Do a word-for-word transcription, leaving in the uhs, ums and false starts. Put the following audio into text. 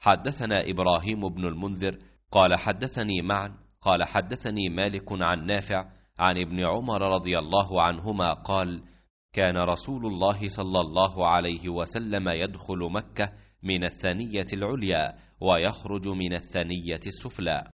حدثنا إبراهيم بن المنذر قال حدثني معا قال حدثني مالك عن نافع عن ابن عمر رضي الله عنهما قال: كان رسول الله صلى الله عليه وسلم يدخل مكة من الثنية العليا ويخرج من الثنية السفلى.